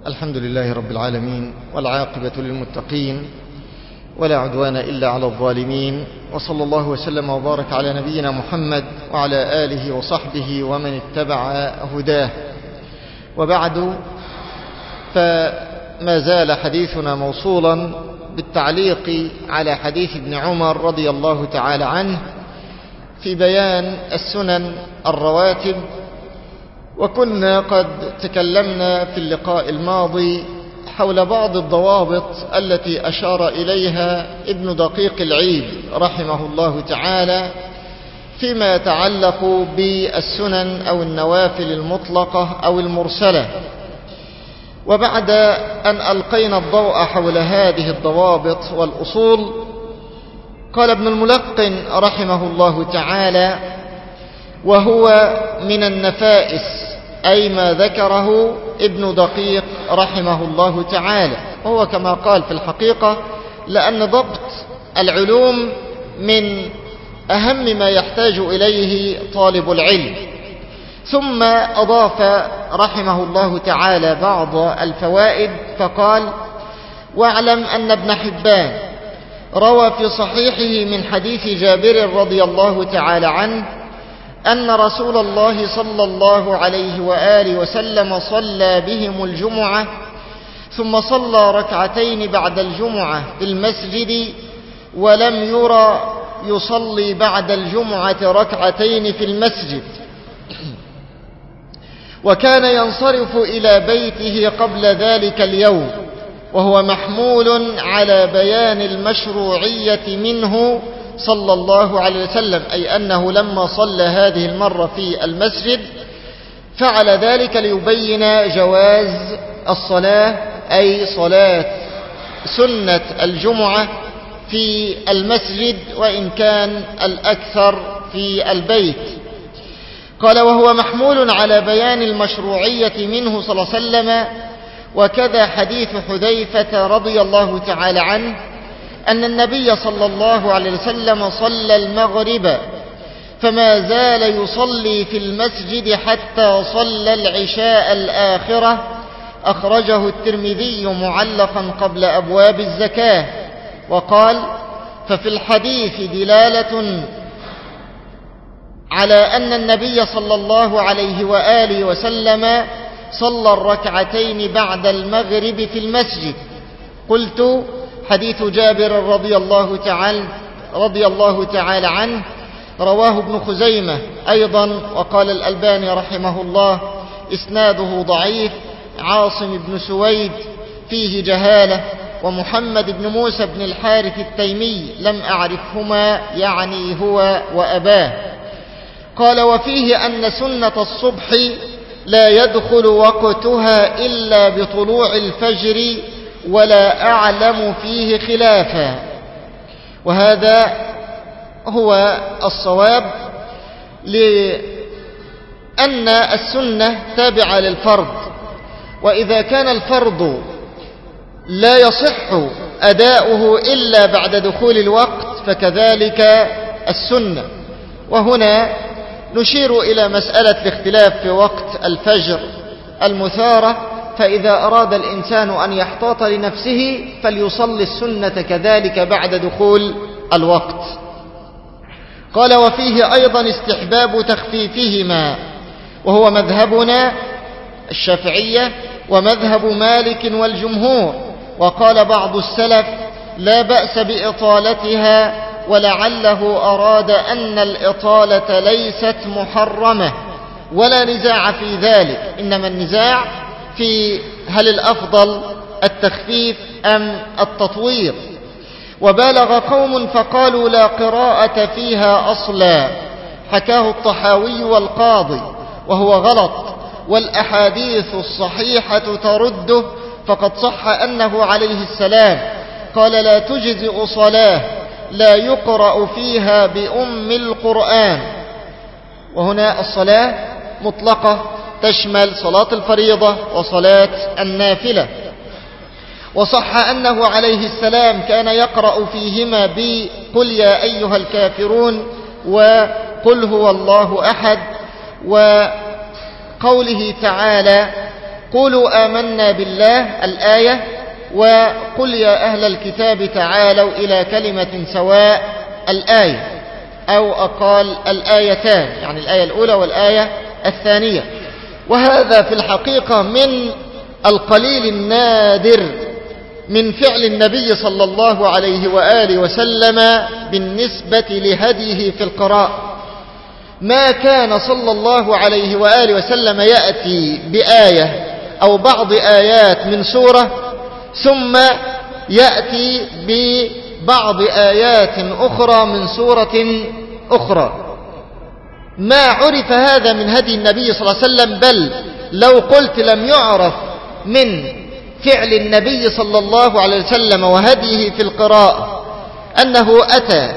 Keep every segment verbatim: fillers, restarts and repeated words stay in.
الحمد لله رب العالمين، والعاقبة للمتقين، ولا عدوان إلا على الظالمين، وصلى الله وسلم وبارك على نبينا محمد وعلى آله وصحبه ومن اتبع هداه. وبعد، فما زال حديثنا موصولا بالتعليق على حديث ابن عمر رضي الله تعالى عنه في بيان السنن الرواتب. وكنا قد تكلمنا في اللقاء الماضي حول بعض الضوابط التي أشار إليها ابن دقيق العيد رحمه الله تعالى فيما يتعلق بالسنن أو النوافل المطلقة أو المرسلة. وبعد أن ألقينا الضوء حول هذه الضوابط والأصول، قال ابن الملقن رحمه الله تعالى: وهو من النفائس، أي ما ذكره ابن دقيق رحمه الله تعالى، وهو كما قال في الحقيقة لأن ضبط العلوم من أهم ما يحتاج إليه طالب العلم. ثم أضاف رحمه الله تعالى بعض الفوائد فقال: واعلم أن ابن حبان روى في صحيحه من حديث جابر رضي الله تعالى عنه أن رسول الله صلى الله عليه وآله وسلم صلى بهم الجمعة، ثم صلى ركعتين بعد الجمعة في المسجد، ولم يرى يصلي بعد الجمعة ركعتين في المسجد، وكان ينصرف إلى بيته قبل ذلك اليوم، وهو محمول على بيان المشروعية منه صلى الله عليه وسلم، أي أنه لما صلى هذه المرة في المسجد فعل ذلك ليبين جواز الصلاة، أي صلاة سنة الجمعة في المسجد، وإن كان الأكثر في البيت. قال: وهو محمول على بيان المشروعية منه صلى الله عليه وسلم. وكذا حديث حذيفة رضي الله تعالى عنه أن النبي صلى الله عليه وسلم صلى المغرب فما زال يصلي في المسجد حتى صلى العشاء الآخرة، أخرجه الترمذي معلقا قبل أبواب الزكاة. وقال: ففي الحديث دلالة على أن النبي صلى الله عليه وآله وسلم صلى الركعتين بعد المغرب في المسجد. قلت: حديث جابر رضي الله تعالى رضي الله تعالى عنه رواه ابن خزيمة أيضا، وقال الألباني رحمه الله: إسناده ضعيف، عاصم بن سويد فيه جهالة، ومحمد بن موسى بن الحارث التيمي لم أعرفهما، يعني هو وأباه. قال: وفيه أن سنة الصبح لا يدخل وقتها إلا بطلوع الفجر، ولا أعلم فيه خلافا. وهذا هو الصواب، لأن السنة تابعة للفرض، وإذا كان الفرض لا يصح أداؤه إلا بعد دخول الوقت فكذلك السنة. وهنا نشير إلى مسألة الاختلاف في وقت الفجر المثارة، فإذا أراد الإنسان أن يحتاط لنفسه فليصلي السنة كذلك بعد دخول الوقت. قال: وفيه أيضا استحباب تخفيفهما، وهو مذهبنا الشافعية ومذهب مالك والجمهور. وقال بعض السلف: لا بأس بإطالتها، ولعله أراد أن الإطالة ليست محرمة، ولا نزاع في ذلك، إنما النزاع في هل الأفضل التخفيف أم التطوير. وبالغ قوم فقالوا: لا قراءة فيها أصلا، حكاه الطحاوي والقاضي، وهو غلط، والأحاديث الصحيحة ترده، فقد صح أنه عليه السلام قال: لا تجزئ صلاة لا يقرأ فيها بأم القرآن. وهنا الصلاة مطلقة تشمل صلاة الفريضة وصلاة النافلة. وصح أنه عليه السلام كان يقرأ فيهما بقل يا أيها الكافرون وقل هو الله أحد. وقوله تعالى: قولوا آمنا بالله الآية، وقل يا أهل الكتاب تعالوا إلى كلمة سواء الآية، أو أقال الآيتان، يعني الآية الأولى والآية الثانية. وهذا في الحقيقة من القليل النادر من فعل النبي صلى الله عليه وآله وسلم بالنسبة لهديه في القراءة. ما كان صلى الله عليه وآله وسلم يأتي بآية أو بعض آيات من سورة ثم يأتي ببعض آيات أخرى من سورة أخرى. ما عرف هذا من هدي النبي صلى الله عليه وسلم، بل لو قلت لم يعرف من فعل النبي صلى الله عليه وسلم وهديه في القراءة أنه أتى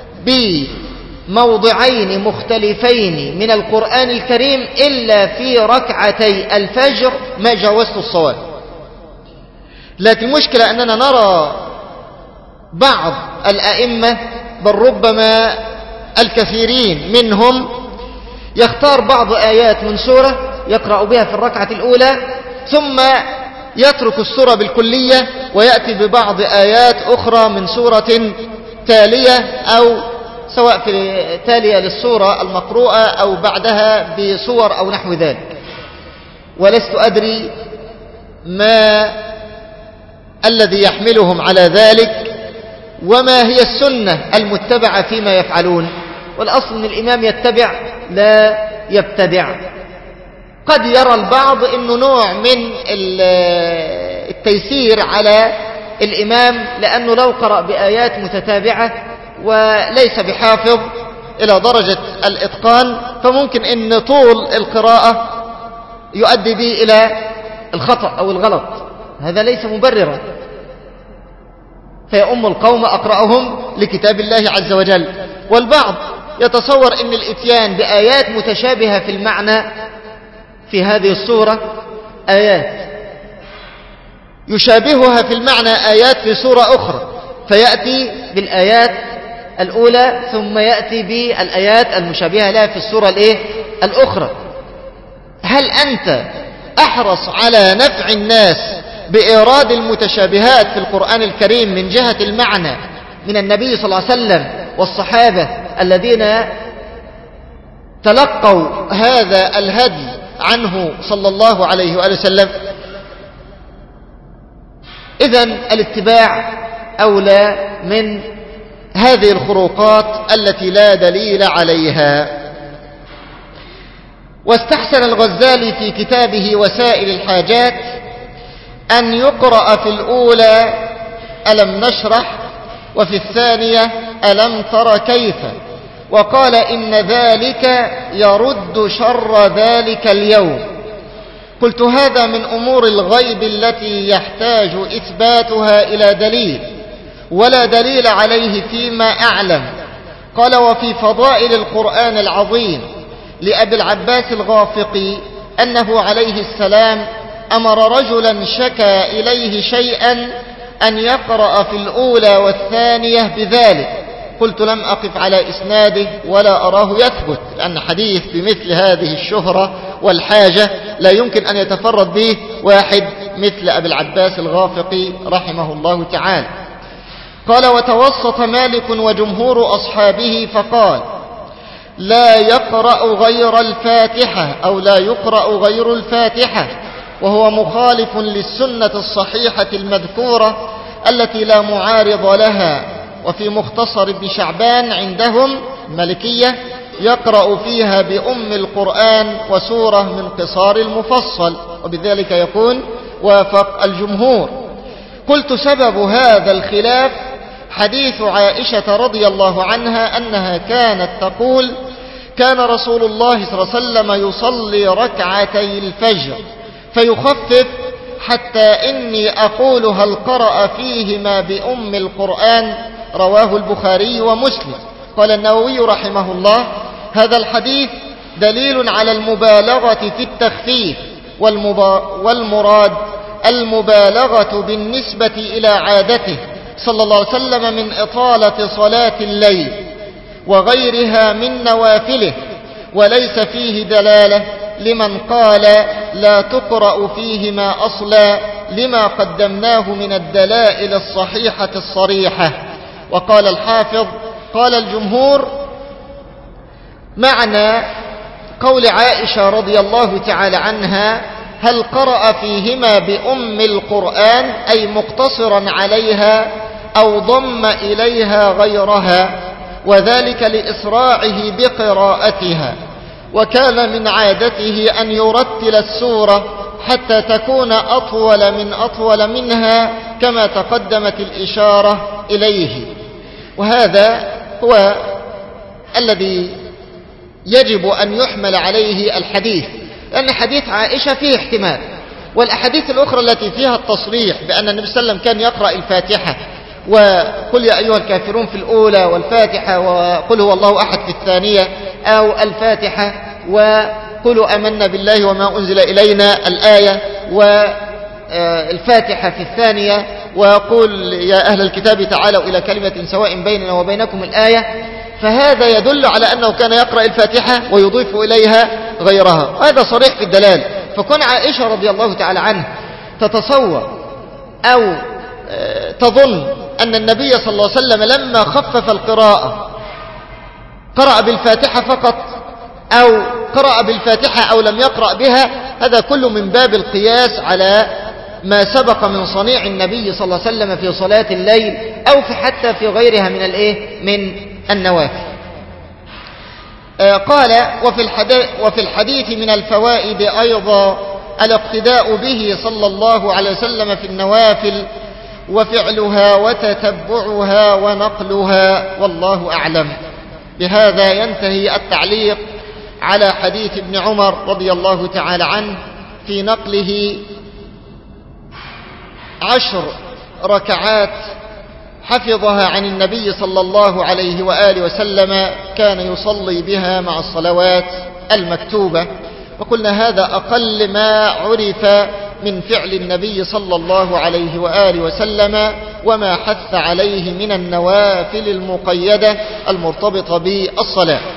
بموضعين مختلفين من القرآن الكريم إلا في ركعتي الفجر ما جاوزت الصواب. لكن المشكلة أننا نرى بعض الأئمة، بل ربما الكثيرين منهم، يختار بعض آيات من سورة يقرأ بها في الركعة الأولى ثم يترك السورة بالكلية ويأتي ببعض آيات أخرى من سورة تالية، أو سواء في تالية للسورة المقروءة أو بعدها بصور أو نحو ذلك. ولست أدري ما الذي يحملهم على ذلك وما هي السنة المتبعة فيما يفعلون. والأصل أن الإمام يتبع لا يبتدع. قد يرى البعض أنه نوع من التيسير على الإمام، لأنه لو قرأ بآيات متتابعة وليس بحافظ إلى درجة الإتقان فممكن أن طول القراءة يؤدي به إلى الخطأ أو الغلط. هذا ليس مبررا. فيؤم القوم أقرأهم لكتاب الله عز وجل. والبعض يتصور أن الإتيان بآيات متشابهة في المعنى في هذه السورة آيات يشابهها في المعنى آيات في سورة أخرى، فيأتي بالآيات الأولى ثم يأتي بالآيات المشابهة لها في السورة الإيه؟ الأخرى. هل أنت أحرص على نفع الناس بإيراد المتشابهات في القرآن الكريم من جهة المعنى من النبي صلى الله عليه وسلم والصحابة الذين تلقوا هذا الهدي عنه صلى الله عليه وآله وسلم؟ إذن الاتباع أولى من هذه الخروقات التي لا دليل عليها. واستحسن الغزالي في كتابه وسائل الحاجات أن يقرأ في الأولى ألم نشرح وفي الثانية ألم تر كيف، وقال إن ذلك يرد شر ذلك اليوم. قلت هذا من أمور الغيب التي يحتاج إثباتها إلى دليل، ولا دليل عليه فيما أعلم. قال وفي فضائل القرآن العظيم لأبي العباس الغافقي أنه عليه السلام أمر رجلا شكى إليه شيئا أن يقرأ في الأولى والثانية بذلك. قلت لم أقف على إسناده ولا أراه يثبت، لأن حديث بمثل هذه الشهرة والحاجة لا يمكن أن يتفرد به واحد مثل أبي العباس الغافقي رحمه الله تعالى. قال وتوسط مالك وجمهور أصحابه فقال لا يقرأ غير الفاتحة أو لا يقرأ غير الفاتحة، وهو مخالف للسنة الصحيحة المذكورة التي لا معارض لها. وفي مختصر ابن شعبان عندهم مالكية يقرأ فيها بأم القرآن وسورة من قصار المفصل، وبذلك يكون وافق الجمهور. قلت سبب هذا الخلاف حديث عائشة رضي الله عنها أنها كانت تقول كان رسول الله صلى الله عليه وسلم يصلي ركعتي الفجر فيخفف حتى إني أقول هل قرأ فيهما بأم القرآن. رواه البخاري ومسلم. قال النووي رحمه الله هذا الحديث دليل على المبالغة في التخفيف، والمراد المبالغة بالنسبة إلى عادته صلى الله عليه وسلم من إطالة صلاة الليل وغيرها من نوافله، وليس فيه دلالة لمن قال لا تقرأ فيهما أصلا لما قدمناه من الدلائل الصحيحة الصريحة. وقال الحافظ قال الجمهور معنى قول عائشة رضي الله تعالى عنها هل قرأ فيهما بأم القرآن أي مقتصرا عليها أو ضم إليها غيرها، وذلك لإسراعه بقراءتها، وكان من عادته أن يرتل السورة حتى تكون أطول من أطول منها كما تقدمت الإشارة إليه. وهذا هو الذي يجب أن يحمل عليه الحديث، لأن حديث عائشة فيه احتمال، والأحاديث الأخرى التي فيها التصريح بأن النبي صلى الله عليه وسلم كان يقرأ الفاتحة وقل يا أيها الكافرون في الأولى، والفاتحة وقل هو الله أحد في الثانية، أو الفاتحة وقلوا آمنا بالله وما أنزل إلينا الآية، والفاتحة في الثانية، وقل يا أهل الكتاب تعالوا إلى كلمة سواء بيننا وبينكم الآية. فهذا يدل على أنه كان يقرأ الفاتحة ويضيف إليها غيرها، هذا صريح في الدلال. فكون عائشة رضي الله تعالى عنها تتصور أو تظن أن النبي صلى الله عليه وسلم لما خفف القراءة قرأ بالفاتحة فقط، أو قرأ بالفاتحة أو لم يقرأ بها، هذا كله من باب القياس على ما سبق من صنيع النبي صلى الله عليه وسلم في صلاة الليل أو في حتى في غيرها من الإيه من النوافل. آه قال وفي الحديث, وفي الحديث من الفوائد أيضا الاقتداء به صلى الله عليه وسلم في النوافل وفعلها وتتبعها ونقلها، والله أعلم. بهذا ينتهي التعليق على حديث ابن عمر رضي الله تعالى عنه في نقله عشر ركعات حفظها عن النبي صلى الله عليه وآله وسلم كان يصلي بها مع الصلوات المكتوبة. وقلنا هذا أقل ما عرف من فعل النبي صلى الله عليه وآله وسلم وما حث عليه من النوافل المقيدة المرتبطة بالصلاة.